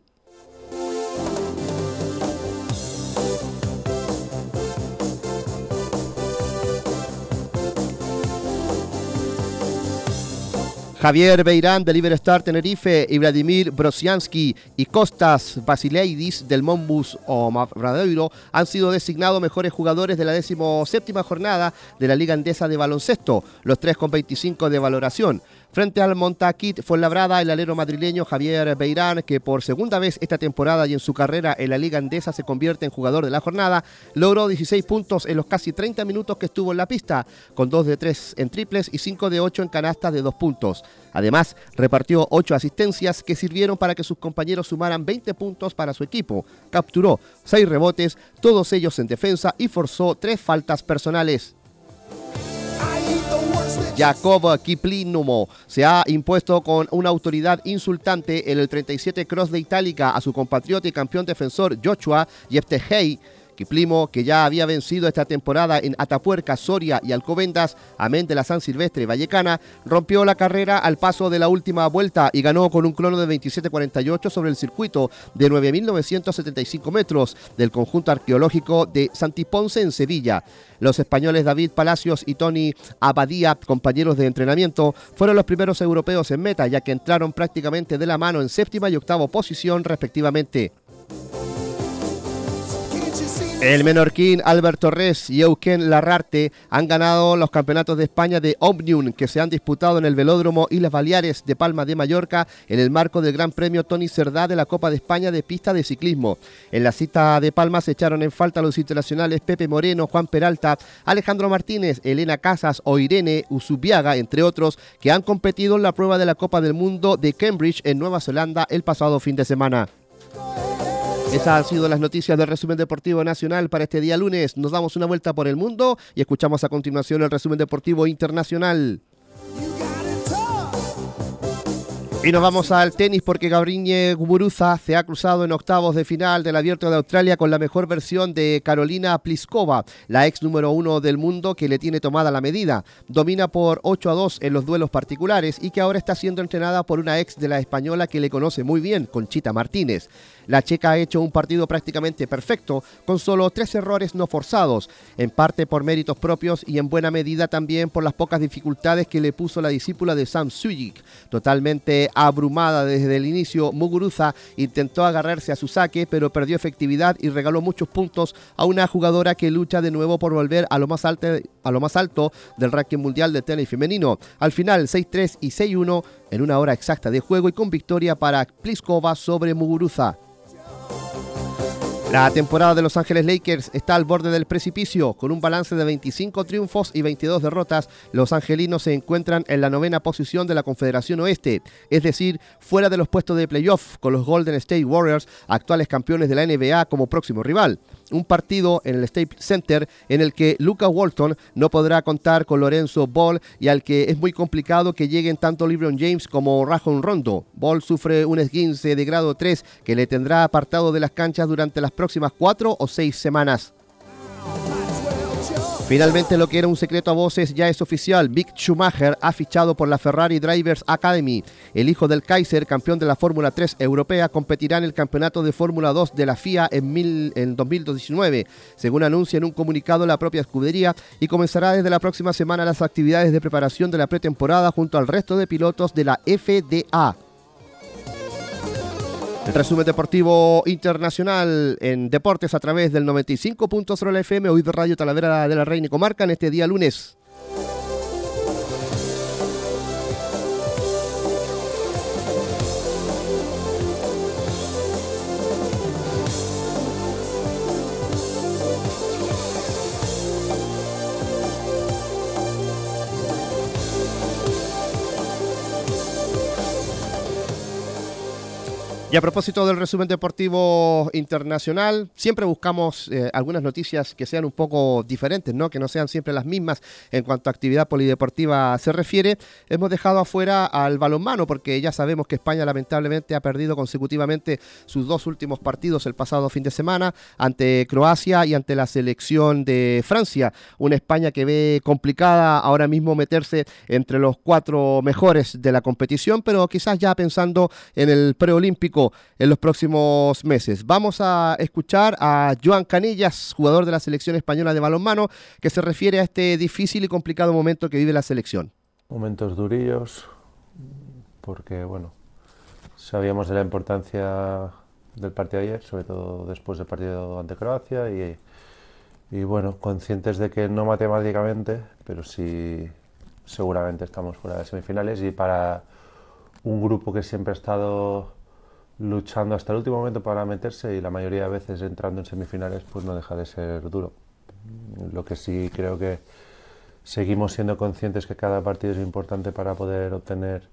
Javier Beirán del Iberostar Tenerife y Vladimir Brosiansky y Kostas Vasileidis del Monbus Obradoiro han sido designados mejores jugadores de la 17ª jornada de la Liga Endesa de Baloncesto, los tres con 25 de valoración. Frente al Montaquit Fuenlabrada, el alero madrileño Javier Beirán, que por segunda vez esta temporada y en su carrera en la Liga Endesa se convierte en jugador de la jornada, logró 16 puntos en los casi 30 minutos que estuvo en la pista, con 2 de 3 en triples y 5 de 8 en canastas de 2 puntos. Además, repartió 8 asistencias que sirvieron para que sus compañeros sumaran 20 puntos para su equipo. Capturó 6 rebotes, todos ellos en defensa, y forzó 3 faltas personales. Jacob Kiplinomo se ha impuesto con una autoridad insultante en el 37 Cross de Itálica a su compatriota y campeón defensor Joshua Yeptegei. Kiplimo, que ya había vencido esta temporada en Atapuerca, Soria y Alcobendas, amén de la San Silvestre Vallecana, rompió la carrera al paso de la última vuelta y ganó con un crono de 27:48 sobre el circuito de 9.975 metros del conjunto arqueológico de Santiponce en Sevilla. Los españoles David Palacios y Tony Abadía, compañeros de entrenamiento, fueron los primeros europeos en meta, ya que entraron prácticamente de la mano en 7ª y 8ª posición respectivamente. El menorquín Albert Torres y Eugen Larrarte han ganado los campeonatos de España de Omnium que se han disputado en el Velódromo Islas Baleares de Palma de Mallorca en el marco del Gran Premio Tony Cerdá de la Copa de España de Pista de Ciclismo. En la cita de Palma se echaron en falta los internacionales Pepe Moreno, Juan Peralta, Alejandro Martínez, Elena Casas o Irene Usubiaga, entre otros, que han competido en la prueba de la Copa del Mundo de Cambridge en Nueva Zelanda el pasado fin de semana. Esas han sido las noticias del resumen deportivo nacional para este día lunes. Nos damos una vuelta por el mundo y escuchamos a continuación el resumen deportivo internacional. Y nos vamos al tenis porque Gabriñe Muguruza se ha cruzado en octavos de final del Abierto de Australia con la mejor versión de Karolina Pliskova, la ex número 1 del mundo que le tiene tomada la medida. Domina por 8-2 en los duelos particulares y que ahora está siendo entrenada por una ex de la española que le conoce muy bien, Conchita Martínez. La checa ha hecho un partido prácticamente perfecto, con solo 3 errores no forzados, en parte por méritos propios y en buena medida también por las pocas dificultades que le puso la discípula de Sam Suljic. Totalmente abrumada desde el inicio, Muguruza intentó agarrarse a su saque, pero perdió efectividad y regaló muchos puntos a una jugadora que lucha de nuevo por volver a lo más alto del ranking mundial de tenis femenino. Al final, 6-3 y 6-1 en una hora exacta de juego y con victoria para Pliskova sobre Muguruza. La temporada de Los Ángeles Lakers está al borde del precipicio. Con un balance de 25 triunfos y 22 derrotas, los angelinos se encuentran en la 9ª posición de la Confederación Oeste, es decir, fuera de los puestos de playoff, con los Golden State Warriors, actuales campeones de la NBA, como próximo rival. Un partido en el Staples Center en el que Luka Walton no podrá contar con Lorenzo Ball y al que es muy complicado que lleguen tanto LeBron James como Rajon Rondo. Ball sufre un esguince de grado 3 que le tendrá apartado de las canchas durante las próximas 4 o 6 semanas. Finalmente, lo que era un secreto a voces ya es oficial. Mick Schumacher ha fichado por la Ferrari Drivers Academy. El hijo del Kaiser, campeón de la Fórmula 3 europea, competirá en el campeonato de Fórmula 2 de la FIA en 2019, según anuncia en un comunicado la propia escudería, y comenzará desde la próxima semana las actividades de preparación de la pretemporada junto al resto de pilotos de la FDA. El resumen deportivo internacional en deportes a través del 95.0 de la FM, hoy de Radio Talavera de la Reina y Comarca, en este día lunes. Y a propósito del resumen deportivo internacional, siempre buscamos algunas noticias que sean un poco diferentes, ¿no? Que no sean siempre las mismas en cuanto a actividad polideportiva se refiere. Hemos dejado afuera al balonmano porque ya sabemos que España lamentablemente ha perdido consecutivamente sus 2 últimos partidos el pasado fin de semana ante Croacia y ante la selección de Francia. Una España que ve complicada ahora mismo meterse entre los 4 mejores de la competición, pero quizás ya pensando en el preolímpico en los próximos meses. Vamos a escuchar a Joan Canellas, jugador de la selección española de balonmano, que se refiere a este difícil y complicado momento que vive la selección. Momentos durillos, porque bueno, sabíamos de la importancia del partido de ayer, sobre todo después del partido ante Croacia, y bueno, conscientes de que no matemáticamente, pero sí seguramente estamos fuera de semifinales, y para un grupo que siempre ha estado luchando hasta el último momento para meterse y la mayoría de veces entrando en semifinales, pues no deja de ser duro. Lo que sí creo que seguimos siendo conscientes que cada partido es importante para poder obtener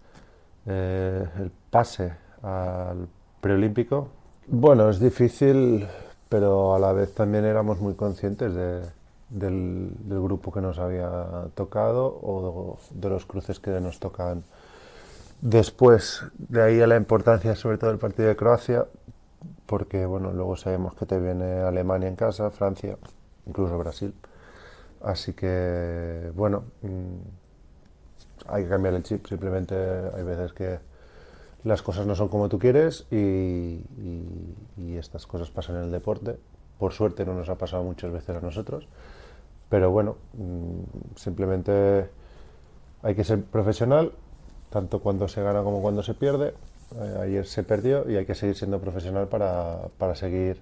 el pase al preolímpico. Bueno, es difícil, pero a la vez también éramos muy conscientes del grupo que nos había tocado o de los cruces que nos tocan después. De ahí a la importancia sobre todo del partido de Croacia, porque bueno, luego sabemos que te viene Alemania en casa, Francia, incluso Brasil, así que bueno, hay que cambiar el chip. Simplemente hay veces que las cosas no son como tú quieres y estas cosas pasan en el deporte. Por suerte no nos ha pasado muchas veces a nosotros, pero bueno, simplemente hay que ser profesional, tanto cuando se gana como cuando se pierde. Ayer se perdió y hay que seguir siendo profesional para seguir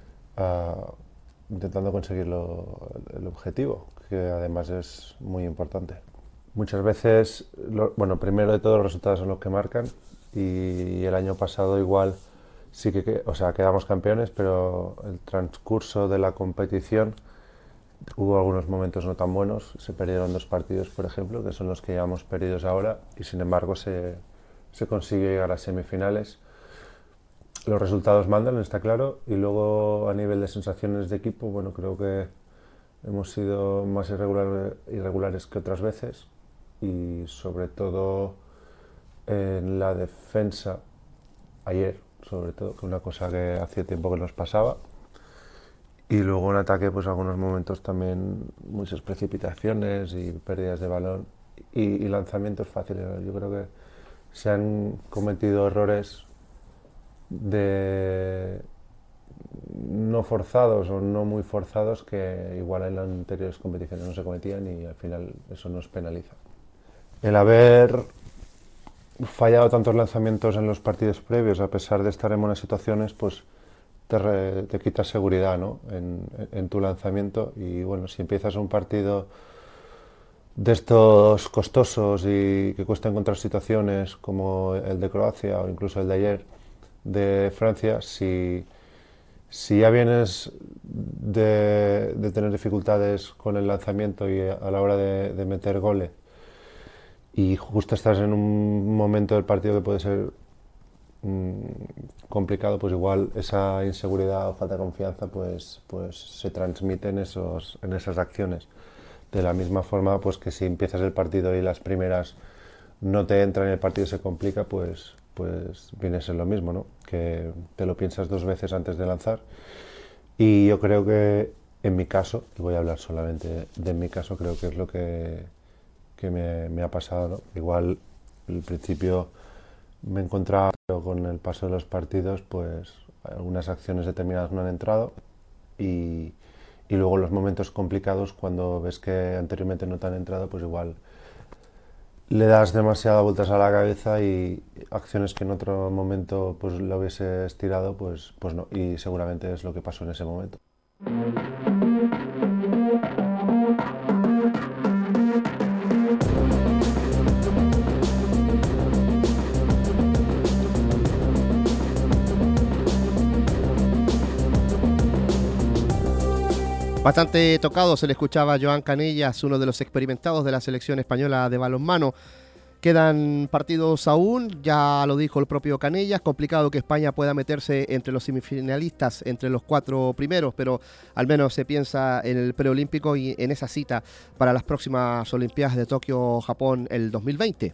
intentando conseguir el objetivo, que además es muy importante. Muchas veces, bueno, primero de todo los resultados son los que marcan, y el año pasado igual sí que o sea, quedamos campeones, pero el transcurso de la competición hubo algunos momentos no tan buenos. Se perdieron 2 partidos, por ejemplo, que son los que llevamos perdidos ahora, y sin embargo se consiguió llegar a semifinales. Los resultados mandan, está claro, y luego a nivel de sensaciones de equipo, bueno, creo que hemos sido más irregulares que otras veces, y sobre todo en la defensa ayer, sobre todo, que una cosa que hacía tiempo que nos pasaba. Y luego en ataque, pues algunos momentos también muchas precipitaciones y pérdidas de balón y lanzamientos fáciles. Yo creo que se han cometido errores no forzados o no muy forzados que igual en las anteriores competiciones no se cometían, y al final eso nos penaliza. El haber fallado tantos lanzamientos en los partidos previos, a pesar de estar en buenas situaciones, pues te quitas seguridad, ¿no? en tu lanzamiento. Y bueno, si empiezas un partido de estos costosos y que cuesta encontrar situaciones como el de Croacia o incluso el de ayer de Francia, si ya vienes de tener dificultades con el lanzamiento y a la hora de meter goles, y justo estás en un momento del partido que puede ser complicado, pues igual esa inseguridad o falta de confianza pues se transmite en esas acciones. De la misma forma, pues que si empiezas el partido y las primeras no te entran y el partido se complica, pues viene a ser lo mismo, ¿no? Que te lo piensas 2 veces antes de lanzar. Y yo creo que En mi caso, y voy a hablar solamente de mi caso, creo que es lo que me ha pasado, ¿no? Igual al principio me encontraba, pero con el paso de los partidos, pues algunas acciones determinadas no han entrado y luego los momentos complicados, cuando ves que anteriormente no te han entrado, pues igual le das demasiadas vueltas a la cabeza y acciones que en otro momento pues lo hubiese estirado, pues no, y seguramente es lo que pasó en ese momento. Bastante tocado se le escuchaba a Joan Canellas, uno de los experimentados de la selección española de balonmano. Quedan partidos aún, ya lo dijo el propio Canellas, complicado que España pueda meterse entre los semifinalistas, entre los 4 primeros, pero al menos se piensa en el preolímpico y en esa cita para las próximas Olimpiadas de Tokio, Japón, el 2020.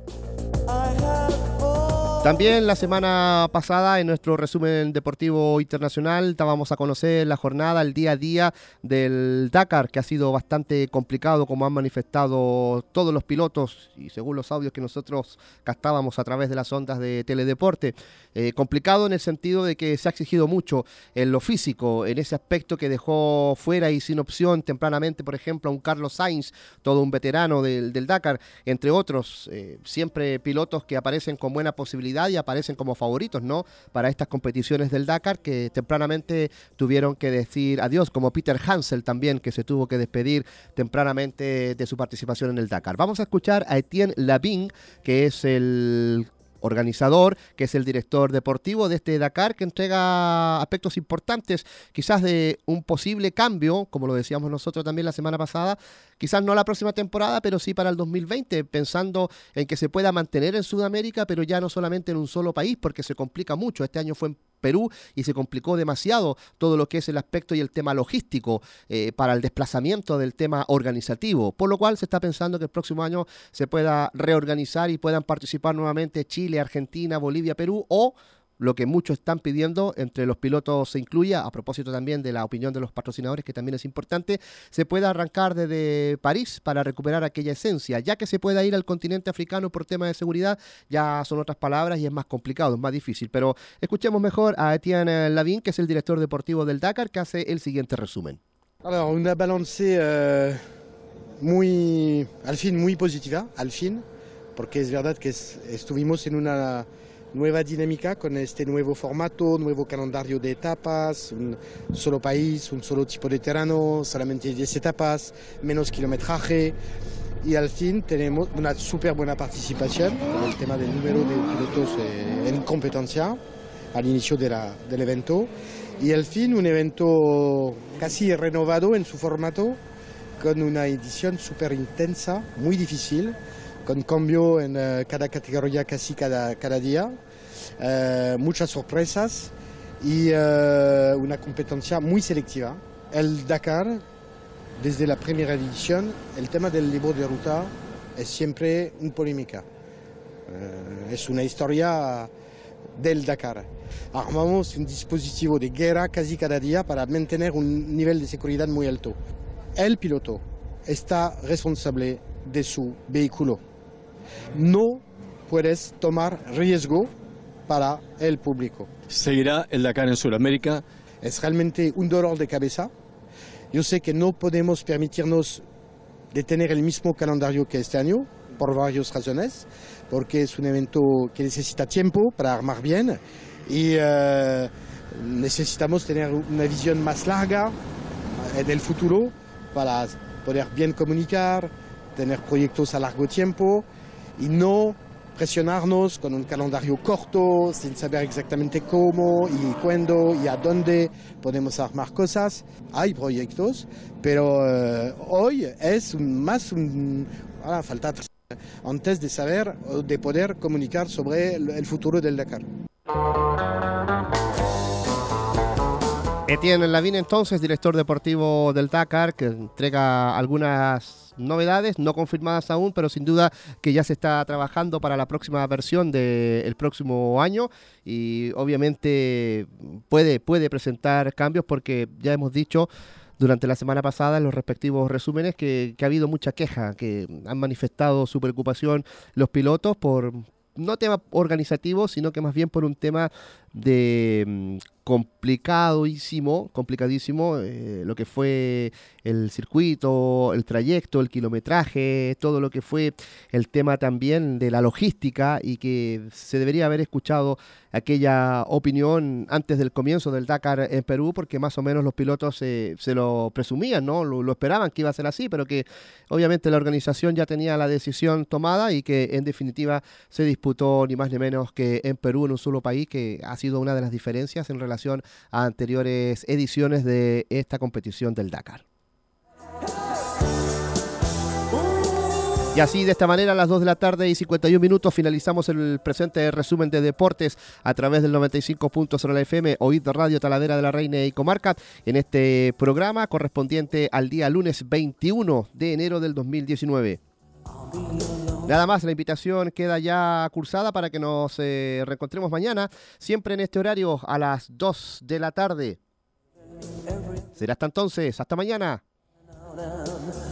También la semana pasada en nuestro resumen deportivo internacional dábamos a conocer la jornada, el día a día del Dakar, que ha sido bastante complicado, como han manifestado todos los pilotos y según los audios que nosotros captábamos a través de las ondas de Teledeporte. Complicado en el sentido de que se ha exigido mucho en lo físico, en ese aspecto que dejó fuera y sin opción tempranamente, por ejemplo, a un Carlos Sainz, todo un veterano del Dakar, entre otros, siempre pilotos que aparecen con buena posibilidad y aparecen como favoritos, ¿no?, para estas competiciones del Dakar, que tempranamente tuvieron que decir adiós, como Peter Hansel también, que se tuvo que despedir tempranamente de su participación en el Dakar. Vamos a escuchar a Etienne Lavigne, que es el organizador, que es el director deportivo de este Dakar, que entrega aspectos importantes, quizás de un posible cambio, como lo decíamos nosotros también la semana pasada, quizás no la próxima temporada, pero sí para el 2020, pensando en que se pueda mantener en Sudamérica, pero ya no solamente en un solo país, porque se complica mucho. Este año fue en Perú y se complicó demasiado todo lo que es el aspecto y el tema logístico para el desplazamiento del tema organizativo, por lo cual se está pensando que el próximo año se pueda reorganizar y puedan participar nuevamente Chile, Argentina, Bolivia, Perú, o lo que muchos están pidiendo, entre los pilotos se incluya, a propósito también de la opinión de los patrocinadores, que también es importante, se pueda arrancar desde París para recuperar aquella esencia. Ya que se pueda ir al continente africano por temas de seguridad, ya son otras palabras y es más complicado, es más difícil. Pero escuchemos mejor a Etienne Lavigne, que es el director deportivo del Dakar, que hace el siguiente resumen. Alors, una balance al fin muy positiva, al fin, porque es verdad que estuvimos en una nueva dinámica con este nuevo formato, nuevo calendario de etapas, un solo país, un solo tipo de terreno, solamente 10 etapas, menos kilometraje, y al fin tenemos una súper buena participación con el tema del número de pilotos en competencia al inicio del evento, y al fin un evento casi renovado en su formato, con una edición súper intensa, muy difícil, con cambio en cada categoría casi cada día, muchas sorpresas y una competencia muy selectiva. El Dakar, desde la primera edición, el tema del libro de ruta es siempre una polémica. Es una historia del Dakar. Armamos un dispositivo de guerra casi cada día para mantener un nivel de seguridad muy alto. El piloto está responsable de su vehículo. No puedes tomar riesgo para el público. ¿Seguirá el Dakar en Sudamérica? Es realmente un dolor de cabeza. Yo sé que no podemos permitirnos de tener el mismo calendario que este año, por varias razones, porque es un evento que necesita tiempo para armar bien y necesitamos tener una visión más larga en el futuro para poder bien comunicar, tener proyectos a largo tiempo y no presionarnos con un calendario corto, sin saber exactamente cómo y cuándo y a dónde podemos armar cosas. Hay proyectos, pero hoy es falta antes de saber, de poder comunicar sobre el futuro del Dakar. Etienne Lavigne, entonces, director deportivo del Dakar, que entrega algunas novedades, no confirmadas aún, pero sin duda que ya se está trabajando para la próxima versión del próximo año y obviamente puede presentar cambios porque ya hemos dicho durante la semana pasada en los respectivos resúmenes que ha habido mucha queja, que han manifestado su preocupación los pilotos por no tema organizativo, sino que más bien por un tema de complicadísimo lo que fue el circuito, el trayecto, el kilometraje, todo lo que fue el tema también de la logística, y que se debería haber escuchado aquella opinión antes del comienzo del Dakar en Perú, porque más o menos los pilotos se lo presumían, ¿no? Lo esperaban que iba a ser así, pero que obviamente la organización ya tenía la decisión tomada y que en definitiva se disputó ni más ni menos que en Perú, en un solo país, que ha sido una de las diferencias en relación a anteriores ediciones de esta competición del Dakar. Y así, de esta manera, a las 2 de la tarde y 51 minutos, finalizamos el presente resumen de deportes a través del 95.0 de la FM, OID Radio Talavera de la Reina y Comarca, en este programa correspondiente al día lunes 21 de enero del 2019. Nada más, la invitación queda ya cursada para que nos reencontremos mañana, siempre en este horario a las 2 de la tarde. Será hasta entonces, hasta mañana.